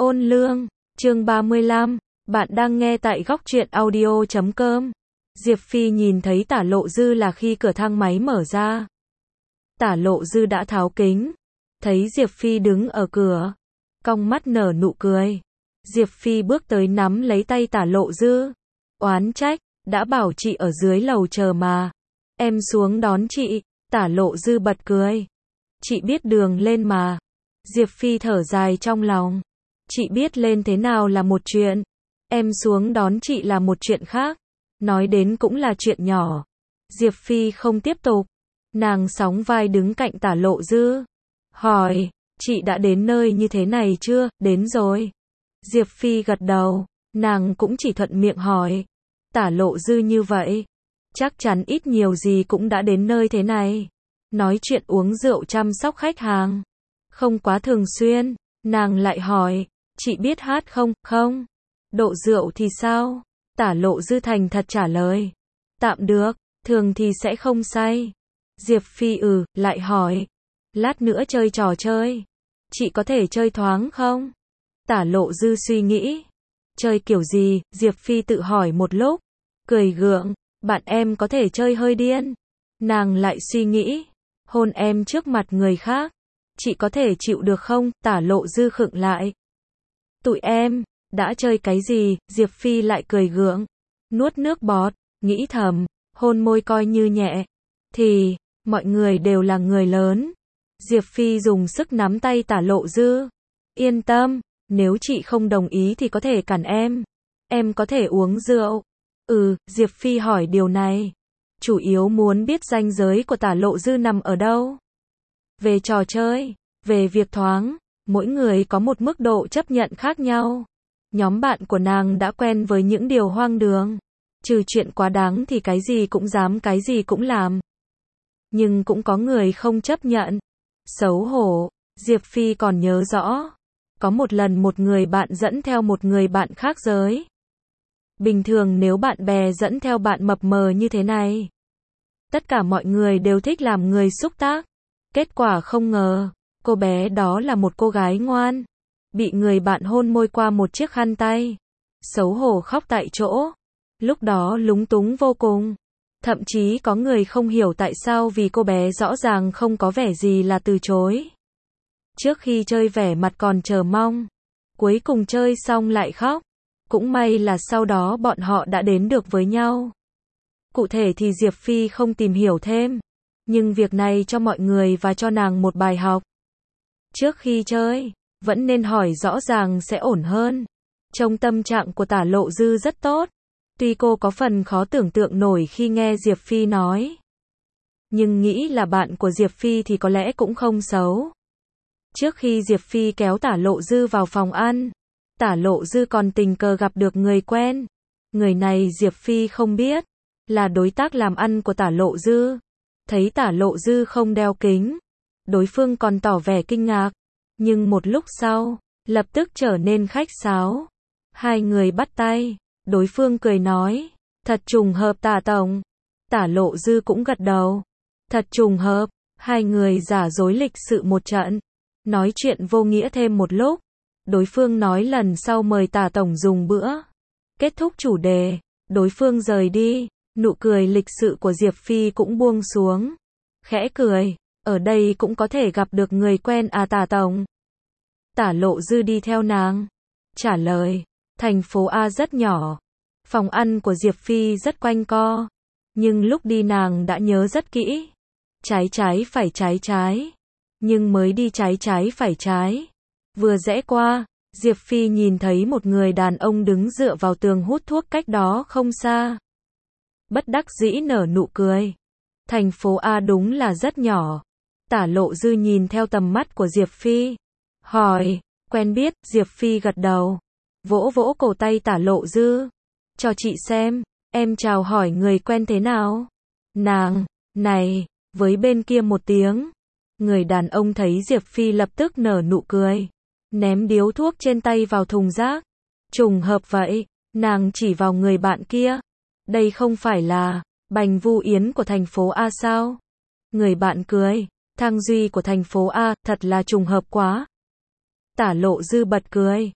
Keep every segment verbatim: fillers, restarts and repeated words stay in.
Ôn lương, chương ba mươi lăm, bạn đang nghe tại góc truyện audio chấm com. Diệp Phi nhìn thấy Tả Lộ Dư là khi cửa thang máy mở ra. Tả Lộ Dư đã tháo kính, thấy Diệp Phi đứng ở cửa, cong mắt nở nụ cười. Diệp Phi bước tới nắm lấy tay Tả Lộ Dư, oán trách, đã bảo chị ở dưới lầu chờ mà. Em xuống đón chị. Tả Lộ Dư bật cười. Chị biết đường lên mà. Diệp Phi thở dài trong lòng. Chị biết lên thế nào là một chuyện, em xuống đón chị là một chuyện khác. Nói đến cũng là chuyện nhỏ. Diệp Phi không tiếp tục. Nàng sóng vai đứng cạnh Tả Lộ Dư, hỏi, chị đã đến nơi như thế này chưa? Đến rồi. Diệp Phi gật đầu. Nàng cũng chỉ thuận miệng hỏi. Tả Lộ Dư như vậy, chắc chắn ít nhiều gì cũng đã đến nơi thế này. Nói chuyện uống rượu chăm sóc khách hàng, không quá thường xuyên. Nàng lại hỏi, chị biết hát không? Không. Độ rượu thì sao? Tả Lộ Dư thành thật trả lời, tạm được, thường thì sẽ không say. Diệp Phi ừ, lại hỏi, lát nữa chơi trò chơi, chị có thể chơi thoáng không? Tả Lộ Dư suy nghĩ, chơi kiểu gì? Diệp Phi tự hỏi một lúc, cười gượng, bạn em có thể chơi hơi điên. Nàng lại suy nghĩ, hôn em trước mặt người khác, chị có thể chịu được không? Tả Lộ Dư khựng lại. Tụi em đã chơi cái gì? Diệp Phi lại cười gượng, nuốt nước bọt, nghĩ thầm, hôn môi coi như nhẹ, thì mọi người đều là người lớn. Diệp Phi dùng sức nắm tay Tả Lộ Dư. Yên tâm, nếu chị không đồng ý thì có thể cản em. Em có thể uống rượu. Ừ, Diệp Phi hỏi điều này, chủ yếu muốn biết ranh giới của Tả Lộ Dư nằm ở đâu. Về trò chơi, về việc thoáng, mỗi người có một mức độ chấp nhận khác nhau. Nhóm bạn của nàng đã quen với những điều hoang đường, trừ chuyện quá đáng thì cái gì cũng dám, cái gì cũng làm. Nhưng cũng có người không chấp nhận. Xấu hổ. Diệp Phi còn nhớ rõ, có một lần một người bạn dẫn theo một người bạn khác giới. Bình thường nếu bạn bè dẫn theo bạn mập mờ như thế này, tất cả mọi người đều thích làm người xúc tác. Kết quả không ngờ, cô bé đó là một cô gái ngoan, bị người bạn hôn môi qua một chiếc khăn tay. Xấu hổ khóc tại chỗ. Lúc đó lúng túng vô cùng. Thậm chí có người không hiểu tại sao, vì cô bé rõ ràng không có vẻ gì là từ chối. Trước khi chơi vẻ mặt còn chờ mong, cuối cùng chơi xong lại khóc. Cũng may là sau đó bọn họ đã đến được với nhau. Cụ thể thì Diệp Phi không tìm hiểu thêm, nhưng việc này cho mọi người và cho nàng một bài học. Trước khi chơi, vẫn nên hỏi rõ ràng sẽ ổn hơn. Trong tâm trạng của Tả Lộ Dư rất tốt. Tuy cô có phần khó tưởng tượng nổi khi nghe Diệp Phi nói, nhưng nghĩ là bạn của Diệp Phi thì có lẽ cũng không xấu. Trước khi Diệp Phi kéo Tả Lộ Dư vào phòng ăn, Tả Lộ Dư còn tình cờ gặp được người quen. Người này Diệp Phi không biết, là đối tác làm ăn của Tả Lộ Dư. Thấy Tả Lộ Dư không đeo kính, đối phương còn tỏ vẻ kinh ngạc, nhưng một lúc sau, lập tức trở nên khách sáo. Hai người bắt tay, đối phương cười nói, thật trùng hợp Tả tổng. Tả Lộ Dư cũng gật đầu, thật trùng hợp. Hai người giả dối lịch sự một trận, nói chuyện vô nghĩa thêm một lúc. Đối phương nói lần sau mời Tả tổng dùng bữa. Kết thúc chủ đề, đối phương rời đi. Nụ cười lịch sự của Diệp Phi cũng buông xuống. Khẽ cười, ở đây cũng có thể gặp được người quen à Tả tổng? Tả Lộ Dư đi theo nàng, trả lời, thành phố A rất nhỏ. Phòng ăn của Diệp Phi rất quanh co, nhưng lúc đi nàng đã nhớ rất kỹ. Trái trái phải trái trái, nhưng mới đi trái trái phải trái. Vừa rẽ qua, Diệp Phi nhìn thấy một người đàn ông đứng dựa vào tường hút thuốc cách đó không xa. Bất đắc dĩ nở nụ cười. Thành phố A đúng là rất nhỏ. Tả Lộ Dư nhìn theo tầm mắt của Diệp Phi, hỏi, quen biết? Diệp Phi gật đầu, vỗ vỗ cổ tay Tả Lộ Dư, cho chị xem, em chào hỏi người quen thế nào? Nàng, này, với bên kia một tiếng. Người đàn ông thấy Diệp Phi lập tức nở nụ cười, ném điếu thuốc trên tay vào thùng rác. Trùng hợp vậy. Nàng chỉ vào người bạn kia. Đây không phải là Bành Vu Yến của thành phố A sao? Người bạn cười, Thang Duy của thành phố A, thật là trùng hợp quá. Tả Lộ Dư bật cười,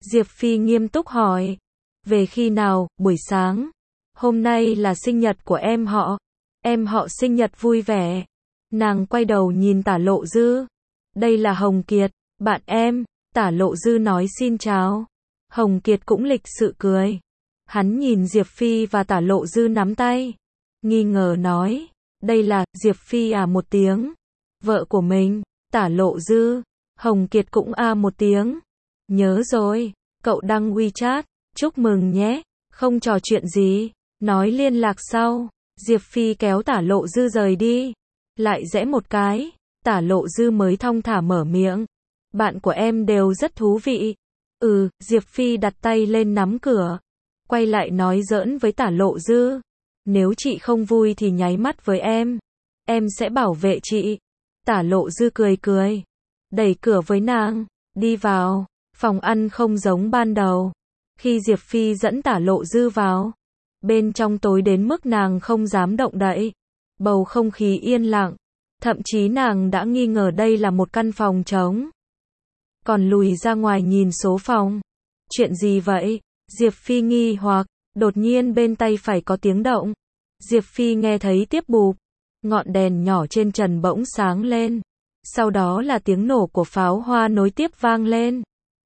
Diệp Phi nghiêm túc hỏi. Về khi nào? Buổi sáng. Hôm nay là sinh nhật của em họ. Em họ sinh nhật vui vẻ. Nàng quay đầu nhìn Tả Lộ Dư. Đây là Hồng Kiệt, bạn em. Tả Lộ Dư nói xin chào. Hồng Kiệt cũng lịch sự cười. Hắn nhìn Diệp Phi và Tả Lộ Dư nắm tay. Nghi ngờ nói. Đây là, Diệp Phi à một tiếng. Vợ của mình. Tả Lộ Dư. Hồng Kiệt cũng a một tiếng. Nhớ rồi, cậu đăng WeChat. Chúc mừng nhé. Không trò chuyện gì. Nói liên lạc sau. Diệp Phi kéo Tả Lộ Dư rời đi. Lại rẽ một cái. Tả Lộ Dư mới thong thả mở miệng. Bạn của em đều rất thú vị. Ừ, Diệp Phi đặt tay lên nắm cửa. Quay lại nói giỡn với Tả Lộ Dư. Nếu chị không vui thì nháy mắt với em. Em sẽ bảo vệ chị. Tả Lộ Dư cười cười. Đẩy cửa với nàng. Đi vào. Phòng ăn không giống ban đầu. Khi Diệp Phi dẫn Tả Lộ Dư vào. Bên trong tối đến mức nàng không dám động đậy. Bầu không khí yên lặng. Thậm chí nàng đã nghi ngờ đây là một căn phòng trống. Còn lùi ra ngoài nhìn số phòng. Chuyện gì vậy? Diệp Phi nghi hoặc. Đột nhiên bên tay phải có tiếng động. Diệp Phi nghe thấy tiếp bụp. Ngọn đèn nhỏ trên trần bỗng sáng lên. Sau đó là tiếng nổ của pháo hoa nối tiếp vang lên.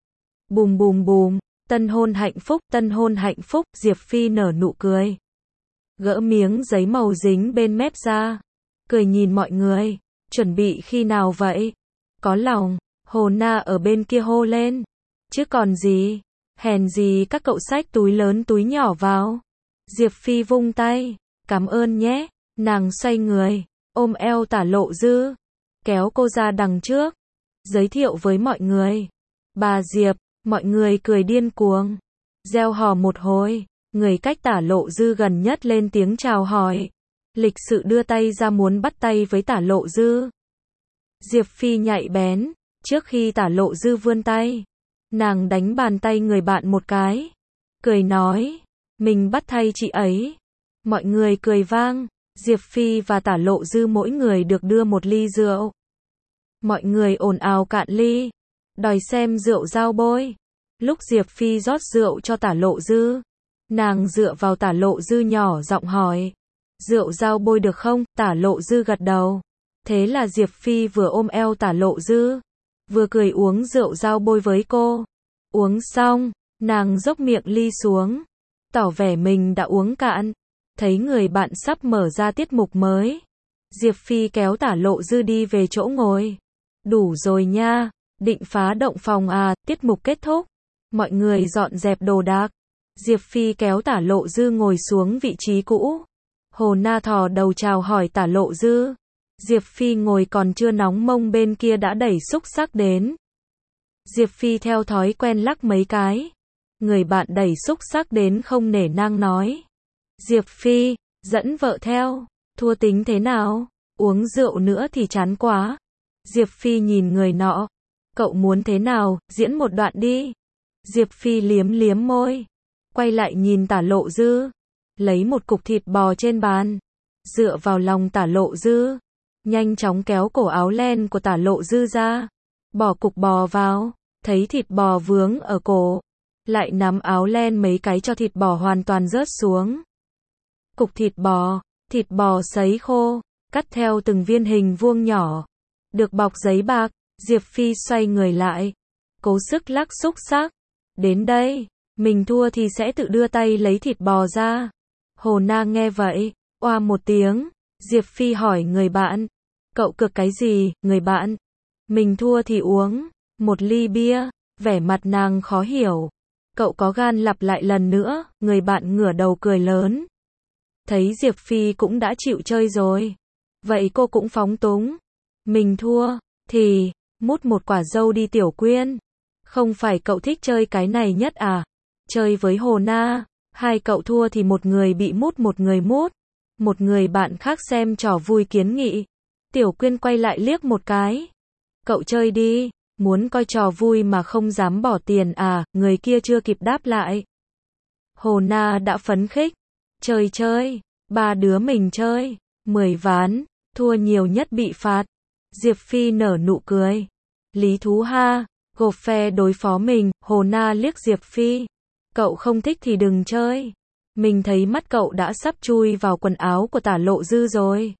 Bùm bùm bùm. Tân hôn hạnh phúc, tân hôn hạnh phúc. Diệp Phi nở nụ cười. Gỡ miếng giấy màu dính bên mép ra. Cười nhìn mọi người. Chuẩn bị khi nào vậy? Có lòng. Hồ Na ở bên kia hô lên. Chứ còn gì? Hèn gì các cậu xách túi lớn túi nhỏ vào. Diệp Phi vung tay. Cảm ơn nhé. Nàng xoay người. Ôm eo Tả Lộ Dư. Kéo cô ra đằng trước. Giới thiệu với mọi người. Bà Diệp. Mọi người cười điên cuồng. Reo hò một hồi. Người cách Tả Lộ Dư gần nhất lên tiếng chào hỏi. Lịch sự đưa tay ra muốn bắt tay với Tả Lộ Dư. Diệp Phi nhạy bén. Trước khi Tả Lộ Dư vươn tay. Nàng đánh bàn tay người bạn một cái. Cười nói. Mình bắt tay chị ấy. Mọi người cười vang. Diệp Phi và Tả Lộ Dư mỗi người được đưa một ly rượu. Mọi người ồn ào cạn ly. Đòi xem rượu dao bôi. Lúc Diệp Phi rót rượu cho Tả Lộ Dư. Nàng dựa vào Tả Lộ Dư nhỏ giọng hỏi. Rượu dao bôi được không? Tả Lộ Dư gật đầu. Thế là Diệp Phi vừa ôm eo Tả Lộ Dư. Vừa cười uống rượu dao bôi với cô. Uống xong. Nàng dốc miệng ly xuống. Tỏ vẻ mình đã uống cạn. Thấy người bạn sắp mở ra tiết mục mới. Diệp Phi kéo Tả Lộ Dư đi về chỗ ngồi. Đủ rồi nha. Định phá động phòng à, tiết mục kết thúc. Mọi người dọn dẹp đồ đạc. Diệp Phi kéo Tả Lộ Dư ngồi xuống vị trí cũ. Hồ Na thò đầu chào hỏi Tả Lộ Dư. Diệp Phi ngồi còn chưa nóng mông bên kia đã đẩy xúc xắc đến. Diệp Phi theo thói quen lắc mấy cái. Người bạn đẩy xúc xắc đến không nể nang nói. Diệp Phi, dẫn vợ theo, thua tính thế nào? Uống rượu nữa thì chán quá. Diệp Phi nhìn người nọ. Cậu muốn thế nào, diễn một đoạn đi. Diệp Phi liếm liếm môi. Quay lại nhìn Tả Lộ Dư. Lấy một cục thịt bò trên bàn. Dựa vào lòng Tả Lộ Dư. Nhanh chóng kéo cổ áo len của Tả Lộ Dư ra. Bỏ cục bò vào. Thấy thịt bò vướng ở cổ. Lại nắm áo len mấy cái cho thịt bò hoàn toàn rớt xuống. Cục thịt bò. Thịt bò sấy khô. Cắt theo từng viên hình vuông nhỏ. Được bọc giấy bạc. Diệp Phi xoay người lại. Cố sức lắc xúc xắc. Đến đây. Mình thua thì sẽ tự đưa tay lấy thịt bò ra. Hồ Na nghe vậy. Oa một tiếng. Diệp Phi hỏi người bạn. Cậu cực cái gì, người bạn? Mình thua thì uống. Một ly bia. Vẻ mặt nàng khó hiểu. Cậu có gan lặp lại lần nữa. Người bạn ngửa đầu cười lớn. Thấy Diệp Phi cũng đã chịu chơi rồi. Vậy cô cũng phóng túng. Mình thua. Thì, mút một quả dâu đi Tiểu Quyên. Không phải cậu thích chơi cái này nhất à? Chơi với Hồ Na. Hai cậu thua thì một người bị mút một người mút. Một người bạn khác xem trò vui kiến nghị. Tiểu Quyên quay lại liếc một cái. Cậu chơi đi. Muốn coi trò vui mà không dám bỏ tiền à? Người kia chưa kịp đáp lại. Hồ Na đã phấn khích. Chơi chơi. Ba đứa mình chơi. Mười ván. Thua nhiều nhất bị phạt. Diệp Phi nở nụ cười. Lý thú ha. gộp phe đối phó mình, Hồ Na liếc Diệp Phi. Cậu không thích thì đừng chơi. Mình thấy mắt cậu đã sắp chui vào quần áo của Tả Lộ Dư rồi.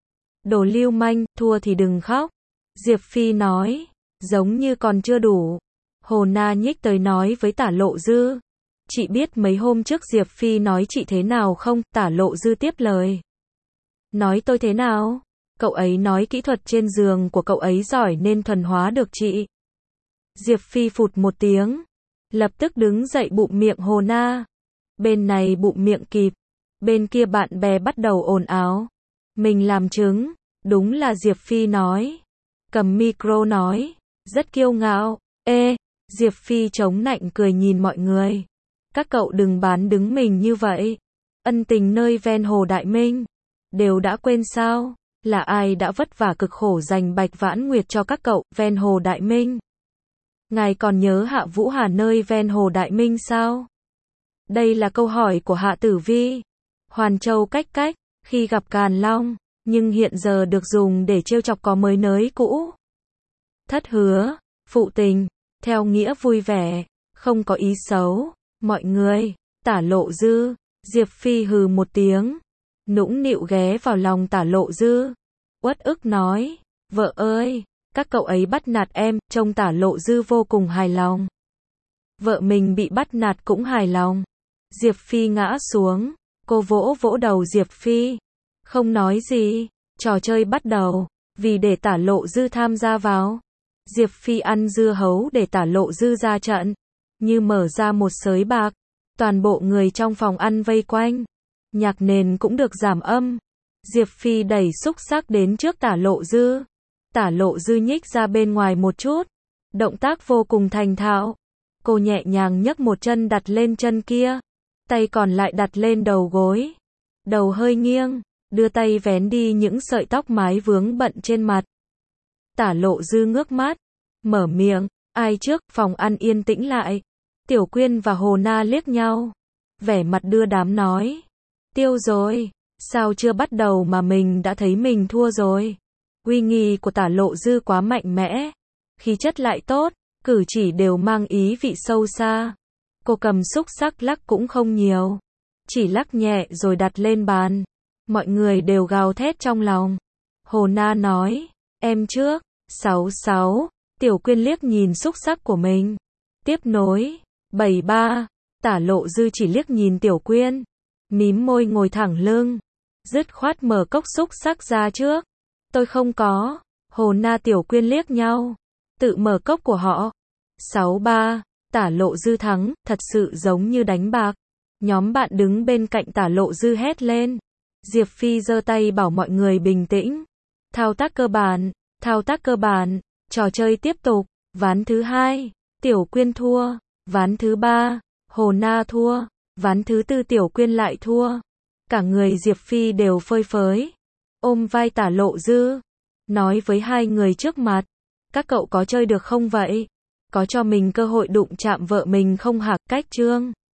Đồ lưu manh, thua thì đừng khóc. Diệp Phi nói, giống như còn chưa đủ. Hồ Na nhích tới nói với Tả Lộ Dư. Chị biết mấy hôm trước Diệp Phi nói chị thế nào không? Tả Lộ Dư tiếp lời. Nói tôi thế nào? Cậu ấy nói kỹ thuật trên giường của cậu ấy giỏi nên thuần hóa được chị. Diệp Phi phụt một tiếng. Lập tức đứng dậy bụm miệng Hồ Na. Bên này bụm miệng kịp. Bên kia bạn bè bắt đầu ồn ào. Mình làm chứng. Đúng là Diệp Phi nói. Cầm micro nói. Rất kiêu ngạo. Ê, Diệp Phi chống nạnh cười nhìn mọi người. Các cậu đừng bán đứng mình như vậy. Ân tình nơi ven hồ Đại Minh. Đều đã quên sao? Là ai đã vất vả cực khổ dành Bạch Vãn Nguyệt cho các cậu, ven hồ Đại Minh? Ngài còn nhớ Hạ Vũ Hà nơi ven hồ Đại Minh sao? Đây là câu hỏi của Hạ Tử Vi. Hoàn Châu cách cách, khi gặp Càn Long, nhưng hiện giờ được dùng để trêu chọc có mới nới cũ. Thất hứa, phụ tình, theo nghĩa vui vẻ, không có ý xấu. Mọi người, Tả Lộ Dư, Diệp Phi hừ một tiếng. Nũng nịu ghé vào lòng Tả Lộ Dư. Uất ức nói, vợ ơi, các cậu ấy bắt nạt em, trông Tả Lộ Dư vô cùng hài lòng. Vợ mình bị bắt nạt cũng hài lòng. Diệp Phi ngã xuống, cô vỗ vỗ đầu Diệp Phi. Không nói gì, trò chơi bắt đầu, vì để Tả Lộ Dư tham gia vào. Diệp Phi ăn dưa hấu để Tả Lộ Dư ra trận, như mở ra một sới bạc. Toàn bộ người trong phòng ăn vây quanh. Nhạc nền cũng được giảm âm. Diệp Phi đẩy xúc xắc đến trước Tả Lộ Dư. Tả Lộ Dư nhích ra bên ngoài một chút. Động tác vô cùng thành thạo. Cô nhẹ nhàng nhấc một chân đặt lên chân kia. Tay còn lại đặt lên đầu gối. Đầu hơi nghiêng. Đưa tay vén đi những sợi tóc mái vướng bận trên mặt. Tả Lộ Dư ngước mắt. Mở miệng. Ai trước? Phòng ăn yên tĩnh lại. Tiểu Quyên và Hồ Na liếc nhau. Vẻ mặt đưa đám nói. Tiêu rồi. Sao chưa bắt đầu mà mình đã thấy mình thua rồi. Uy nghi của Tả Lộ Dư quá mạnh mẽ. Khí chất lại tốt. Cử chỉ đều mang ý vị sâu xa. Cô cầm xúc xắc lắc cũng không nhiều. Chỉ lắc nhẹ rồi đặt lên bàn. Mọi người đều gào thét trong lòng. Hồ Na nói. Em trước. Sáu sáu. Tiểu Quyên liếc nhìn xúc xắc của mình. Tiếp nối. Bảy ba. Tả Lộ Dư chỉ liếc nhìn Tiểu Quyên. Mím môi ngồi thẳng lưng. Dứt khoát mở cốc xúc xắc ra trước. Tôi không có. Hồ Na Tiểu Quyên liếc nhau. Tự mở cốc của họ. Sáu ba. Tả Lộ Dư thắng, thật sự giống như đánh bạc. Nhóm bạn đứng bên cạnh Tả Lộ Dư hét lên. Diệp Phi giơ tay bảo mọi người bình tĩnh. Thao tác cơ bản, thao tác cơ bản. Trò chơi tiếp tục. Ván thứ hai. Tiểu Quyên thua. Ván thứ ba. Hồ Na thua. Ván thứ tư Tiểu Quyên lại thua. Cả người Diệp Phi đều phơi phới. Ôm vai Tả Lộ Dư. Nói với hai người trước mặt. Các cậu có chơi được không vậy? Có cho mình cơ hội đụng chạm vợ mình không hả? Cách chương